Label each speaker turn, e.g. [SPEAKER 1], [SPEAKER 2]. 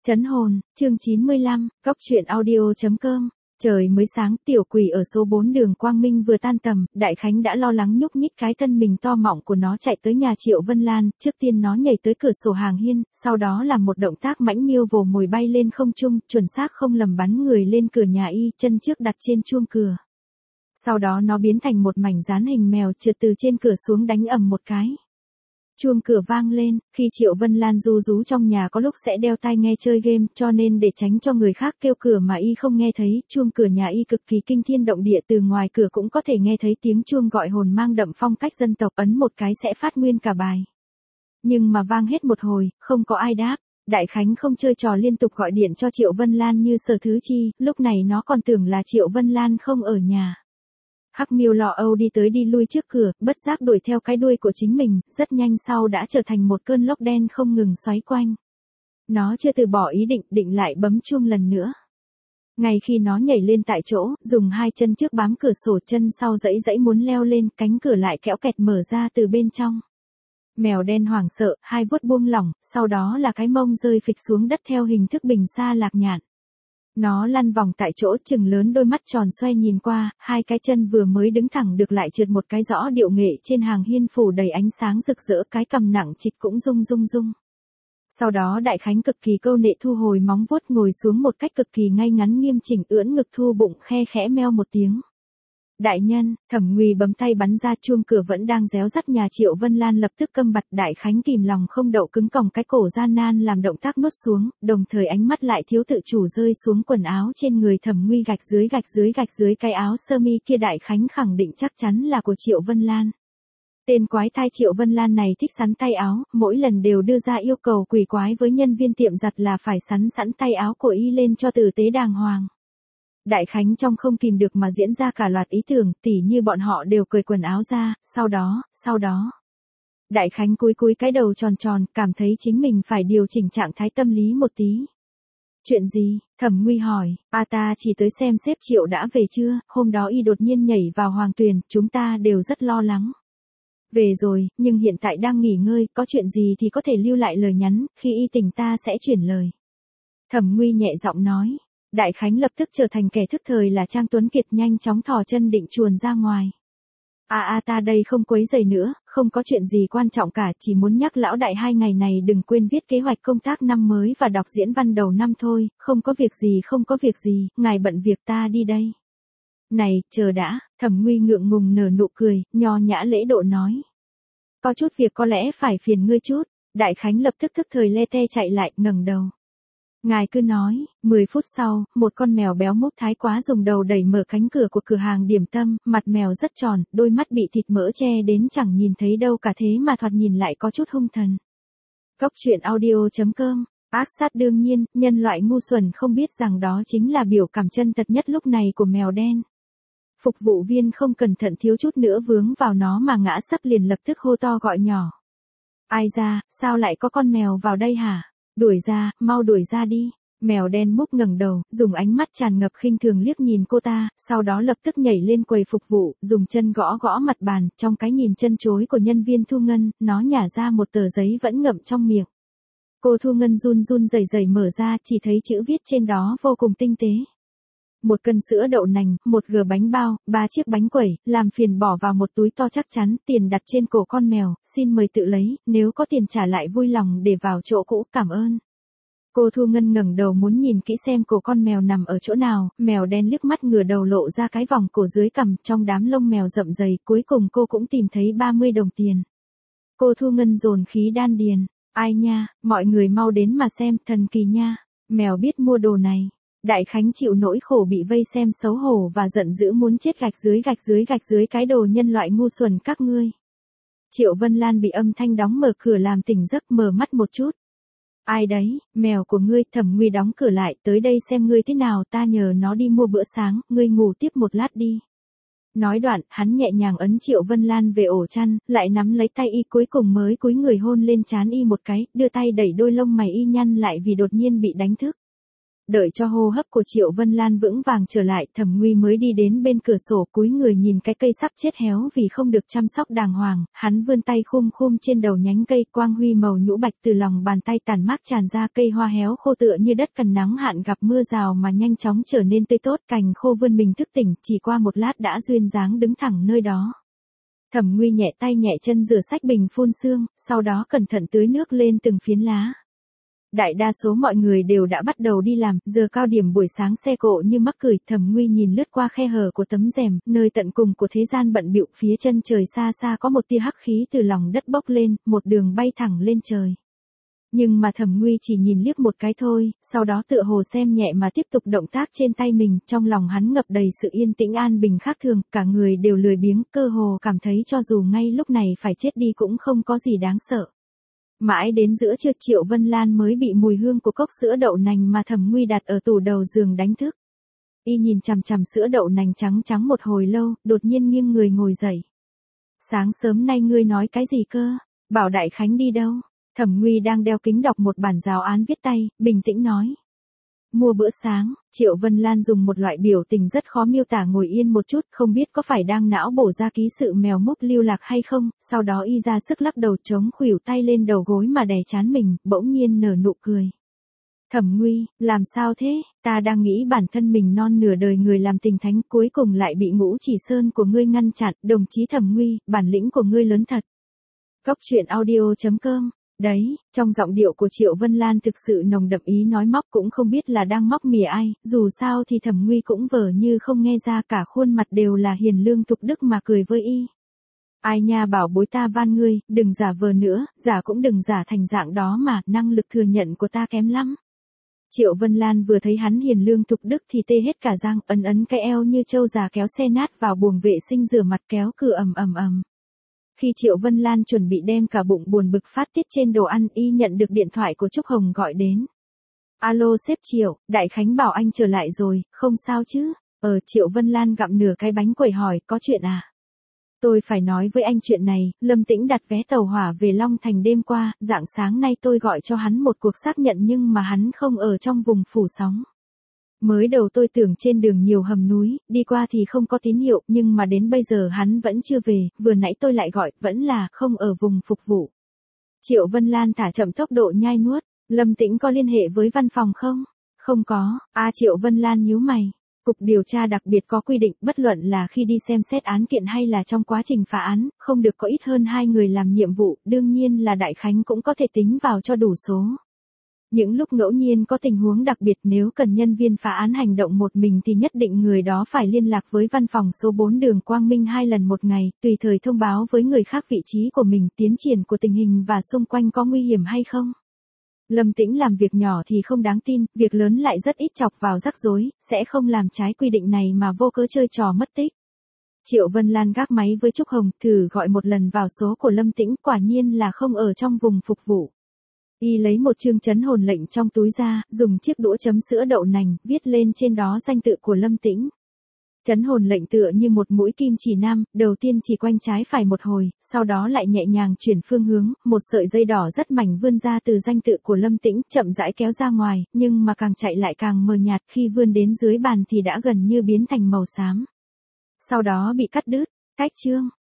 [SPEAKER 1] Trấn hồn, chương 95, Góc truyện audio.com. Trời mới sáng, tiểu quỷ ở số 4 đường Quang Minh vừa tan tầm, Đại Khánh đã lo lắng nhúc nhích cái thân mình to mọng của nó chạy tới nhà Triệu Vân Lan, trước tiên nó nhảy tới cửa sổ hàng hiên, sau đó làm một động tác mãnh miêu vồ mồi bay lên không trung, chuẩn xác không lầm bắn người lên cửa nhà y, chân trước đặt trên chuông cửa. Sau đó nó biến thành một mảnh dán hình mèo trượt từ trên cửa xuống đánh ầm một cái. Chuông cửa vang lên, khi Triệu Vân Lan ru rú trong nhà có lúc sẽ đeo tai nghe chơi game, cho nên để tránh cho người khác kêu cửa mà y không nghe thấy, chuông cửa nhà y cực kỳ kinh thiên động địa, từ ngoài cửa cũng có thể nghe thấy tiếng chuông gọi hồn mang đậm phong cách dân tộc, ấn một cái sẽ phát nguyên cả bài. Nhưng mà vang hết một hồi, không có ai đáp. Đại Khánh không chơi trò liên tục gọi điện cho Triệu Vân Lan như Sở Thứ Chi, lúc này nó còn tưởng là Triệu Vân Lan không ở nhà. Hắc Miêu lo âu đi tới đi lui trước cửa, bất giác đuổi theo cái đuôi của chính mình, rất nhanh sau đã trở thành một cơn lốc đen không ngừng xoáy quanh. Nó chưa từ bỏ ý định lại bấm chuông lần nữa. Ngay khi nó nhảy lên tại chỗ, dùng hai chân trước bám cửa sổ, chân sau giãy muốn leo lên, cánh cửa lại kéo kẹt mở ra từ bên trong. Mèo đen hoảng sợ, hai vuốt buông lỏng, sau đó là cái mông rơi phịch xuống đất theo hình thức bình sa lạc nhạn. Nó lăn vòng tại chỗ, chừng lớn đôi mắt tròn xoe nhìn qua, hai cái chân vừa mới đứng thẳng được lại trượt một cái rõ điệu nghệ trên hàng hiên phủ đầy ánh sáng rực rỡ, cái cằm nặng trịch cũng rung. Sau đó Đại Khánh cực kỳ câu nệ thu hồi móng vuốt, ngồi xuống một cách cực kỳ ngay ngắn nghiêm chỉnh, ưỡn ngực thu bụng, khe khẽ meo một tiếng. Đại nhân, Thẩm Nguy bấm tay bắn ra, chuông cửa vẫn đang réo rắt nhà Triệu Vân Lan lập tức câm bặt. Đại Khánh kìm lòng không đậu, cứng còng cái cổ gian nan làm động tác nuốt xuống, đồng thời ánh mắt lại thiếu tự chủ rơi xuống quần áo trên người Thẩm Nguy, gạch dưới cái áo sơ mi kia. Đại Khánh khẳng định chắc chắn là của Triệu Vân Lan. Tên quái thai Triệu Vân Lan này thích sắn tay áo, mỗi lần đều đưa ra yêu cầu quỷ quái với nhân viên tiệm giặt là phải sắn sẵn tay áo của y lên cho tử tế đàng hoàng. Đại Khánh trong không kìm được mà diễn ra cả loạt ý tưởng, tỉ như bọn họ đều cởi quần áo ra, sau đó. Đại Khánh cúi cái đầu tròn, cảm thấy chính mình phải điều chỉnh trạng thái tâm lý một tí. Chuyện gì? Thẩm Nguy hỏi. Ta chỉ tới xem sếp Triệu đã về chưa, hôm đó y đột nhiên nhảy vào Hoàng Tuyền, chúng ta đều rất lo lắng. Về rồi, nhưng hiện tại đang nghỉ ngơi, có chuyện gì thì có thể lưu lại lời nhắn, khi y tỉnh ta sẽ chuyển lời. Thẩm Nguy nhẹ giọng nói. Đại Khánh lập tức trở thành kẻ thức thời là Trang Tuấn Kiệt, nhanh chóng thò chân định chuồn ra ngoài. Ta đây không quấy rầy nữa, không có chuyện gì quan trọng cả, chỉ muốn nhắc lão đại 2 ngày này đừng quên viết kế hoạch công tác năm mới và đọc diễn văn đầu năm thôi, không có việc gì, ngài bận việc, ta đi đây. Này, chờ đã, Thẩm Nguy ngượng ngùng nở nụ cười, nho nhã lễ độ nói. Có chút việc có lẽ phải phiền ngươi chút. Đại Khánh lập tức thức thời lê tê chạy lại, ngẩng đầu. Ngài cứ nói. 10 phút sau, một con mèo béo mốc thái quá dùng đầu đẩy mở cánh cửa của cửa hàng điểm tâm, mặt mèo rất tròn, đôi mắt bị thịt mỡ che đến chẳng nhìn thấy đâu cả, thế mà thoạt nhìn lại có chút hung thần. Góc truyện audio.com. Ác sát đương nhiên, nhân loại ngu xuẩn không biết rằng đó chính là biểu cảm chân thật nhất lúc này của mèo đen. Phục vụ viên không cẩn thận thiếu chút nữa vướng vào nó mà ngã sấp, liền lập tức hô to gọi nhỏ. Ai ra, sao lại có con mèo vào đây hả? Đuổi ra, mau đuổi ra đi. Mèo đen múc ngẩng đầu, dùng ánh mắt tràn ngập khinh thường liếc nhìn cô ta, sau đó lập tức nhảy lên quầy phục vụ, dùng chân gõ mặt bàn, trong cái nhìn chân chối của nhân viên thu ngân, nó nhả ra một tờ giấy vẫn ngậm trong miệng. Cô thu ngân run rẩy mở ra, chỉ thấy chữ viết trên đó vô cùng tinh tế. 1 cân sữa đậu nành, 1 g bánh bao, 3 chiếc bánh quẩy, làm phiền bỏ vào một túi to chắc chắn, tiền đặt trên cổ con mèo, xin mời tự lấy, nếu có tiền trả lại vui lòng để vào chỗ cũ, cảm ơn. Cô thu ngân ngẩng đầu muốn nhìn kỹ xem cổ con mèo nằm ở chỗ nào, mèo đen liếc mắt ngửa đầu lộ ra cái vòng cổ dưới cằm, trong đám lông mèo rậm rầy, cuối cùng cô cũng tìm thấy 30 đồng tiền. Cô thu ngân dồn khí đan điền, ai nha, mọi người mau đến mà xem, thần kỳ nha, mèo biết mua đồ này. Đại Khánh chịu nỗi khổ bị vây xem xấu hổ và giận dữ muốn chết, gạch dưới cái đồ nhân loại ngu xuẩn các ngươi. Triệu Vân Lan bị âm thanh đóng mở cửa làm tỉnh giấc, mở mắt một chút. Ai đấy, mèo của ngươi? Thẩm Nguy đóng cửa lại, tới đây xem ngươi thế nào, ta nhờ nó đi mua bữa sáng, ngươi ngủ tiếp một lát đi. Nói đoạn, hắn nhẹ nhàng ấn Triệu Vân Lan về ổ chăn, lại nắm lấy tay y, cuối cùng mới cúi người hôn lên trán y một cái, đưa tay đẩy đôi lông mày y nhăn lại vì đột nhiên bị đánh thức. Đợi cho hô hấp của Triệu Vân Lan vững vàng trở lại, Thẩm Nguy mới đi đến bên cửa sổ cúi người nhìn cái cây sắp chết héo vì không được chăm sóc đàng hoàng, hắn vươn tay khum khum trên đầu nhánh cây, quang huy màu nhũ bạch từ lòng bàn tay tản mát tràn ra, cây hoa héo khô tựa như đất cần nắng hạn gặp mưa rào mà nhanh chóng trở nên tươi tốt, cành khô vươn mình thức tỉnh, chỉ qua một lát đã duyên dáng đứng thẳng nơi đó. Thẩm Nguy nhẹ tay nhẹ chân rửa sạch bình phun sương, sau đó cẩn thận tưới nước lên từng phiến lá. Đại đa số mọi người đều đã bắt đầu đi làm, giờ cao điểm buổi sáng xe cộ như mắc cười, Thẩm Nguy nhìn lướt qua khe hở của tấm rèm, nơi tận cùng của thế gian bận bịu, phía chân trời xa xa có một tia hắc khí từ lòng đất bốc lên, một đường bay thẳng lên trời. Nhưng mà Thẩm Nguy chỉ nhìn liếc một cái thôi, sau đó tựa hồ xem nhẹ mà tiếp tục động tác trên tay mình, trong lòng hắn ngập đầy sự yên tĩnh an bình khác thường, cả người đều lười biếng, cơ hồ cảm thấy cho dù ngay lúc này phải chết đi cũng không có gì đáng sợ. Mãi đến giữa trưa Triệu Vân Lan mới bị mùi hương của cốc sữa đậu nành mà Thẩm Nguy đặt ở tủ đầu giường đánh thức. Y nhìn chằm chằm sữa đậu nành trắng trắng một hồi lâu, đột nhiên nghiêng người ngồi dậy. Sáng sớm nay ngươi nói cái gì cơ? Bảo Đại Khánh đi đâu? Thẩm Nguy đang đeo kính đọc một bản giáo án viết tay, bình tĩnh nói. Mua bữa sáng, Triệu Vân Lan dùng một loại biểu tình rất khó miêu tả ngồi yên một chút, không biết có phải đang não bổ ra ký sự mèo mốc lưu lạc hay không, sau đó y ra sức lắc đầu chống khuỷu tay lên đầu gối mà đè chán mình, bỗng nhiên nở nụ cười. Thẩm Nguy, làm sao thế, ta đang nghĩ bản thân mình non nửa đời người làm tình thánh cuối cùng lại bị Ngũ Chỉ Sơn của ngươi ngăn chặn, đồng chí Thẩm Nguy, bản lĩnh của ngươi lớn thật. Góc truyện audio.com. Đấy, trong giọng điệu của Triệu Vân Lan thực sự nồng đậm ý nói móc, cũng không biết là đang móc mỉa ai, dù sao thì Thẩm Nguy cũng vờ như không nghe ra, cả khuôn mặt đều là hiền lương tục đức mà cười với y. Ai nha, bảo bối, ta van ngươi, đừng giả vờ nữa, giả cũng đừng giả thành dạng đó mà, năng lực thừa nhận của ta kém lắm. Triệu Vân Lan vừa thấy hắn hiền lương tục đức thì tê hết cả răng, ấn cái eo như trâu già kéo xe nát vào buồng vệ sinh rửa mặt kéo cửa ầm. Khi Triệu Vân Lan chuẩn bị đem cả bụng buồn bực phát tiết trên đồ ăn, y nhận được điện thoại của Trúc Hồng gọi đến. Alo sếp Triệu, Đại Khánh bảo anh trở lại rồi, không sao chứ? Triệu Vân Lan gặm nửa cái bánh quẩy hỏi, có chuyện à? Tôi phải nói với anh chuyện này, Lâm Tĩnh đặt vé tàu hỏa về Long Thành đêm qua, rạng sáng nay tôi gọi cho hắn một cuộc xác nhận nhưng mà hắn không ở trong vùng phủ sóng. Mới đầu tôi tưởng trên đường nhiều hầm núi, đi qua thì không có tín hiệu, nhưng mà đến bây giờ hắn vẫn chưa về, vừa nãy tôi lại gọi, vẫn là không ở vùng phục vụ. Triệu Vân Lan thả chậm tốc độ nhai nuốt, Lâm Tĩnh có liên hệ với văn phòng không? Không có, Triệu Vân Lan nhíu mày. Cục điều tra đặc biệt có quy định, bất luận là khi đi xem xét án kiện hay là trong quá trình phá án, không được có ít hơn 2 người làm nhiệm vụ, đương nhiên là Đại Khánh cũng có thể tính vào cho đủ số. Những lúc ngẫu nhiên có tình huống đặc biệt, nếu cần nhân viên phá án hành động một mình thì nhất định người đó phải liên lạc với văn phòng số 4 đường Quang Minh 2 lần một ngày, tùy thời thông báo với người khác vị trí của mình, tiến triển của tình hình và xung quanh có nguy hiểm hay không. Lâm Tĩnh làm việc nhỏ thì không đáng tin, việc lớn lại rất ít chọc vào rắc rối, sẽ không làm trái quy định này mà vô cớ chơi trò mất tích. Triệu Vân Lan gác máy với Trúc Hồng, thử gọi một lần vào số của Lâm Tĩnh, quả nhiên là không ở trong vùng phục vụ. Y lấy một chương trấn hồn lệnh trong túi ra, dùng chiếc đũa chấm sữa đậu nành, viết lên trên đó danh tự của Lâm Tĩnh. Trấn hồn lệnh tựa như một mũi kim chỉ nam, đầu tiên chỉ quanh trái phải một hồi, sau đó lại nhẹ nhàng chuyển phương hướng, một sợi dây đỏ rất mảnh vươn ra từ danh tự của Lâm Tĩnh, chậm rãi kéo ra ngoài, nhưng mà càng chạy lại càng mờ nhạt, khi vươn đến dưới bàn thì đã gần như biến thành màu xám. Sau đó bị cắt đứt, cách chương.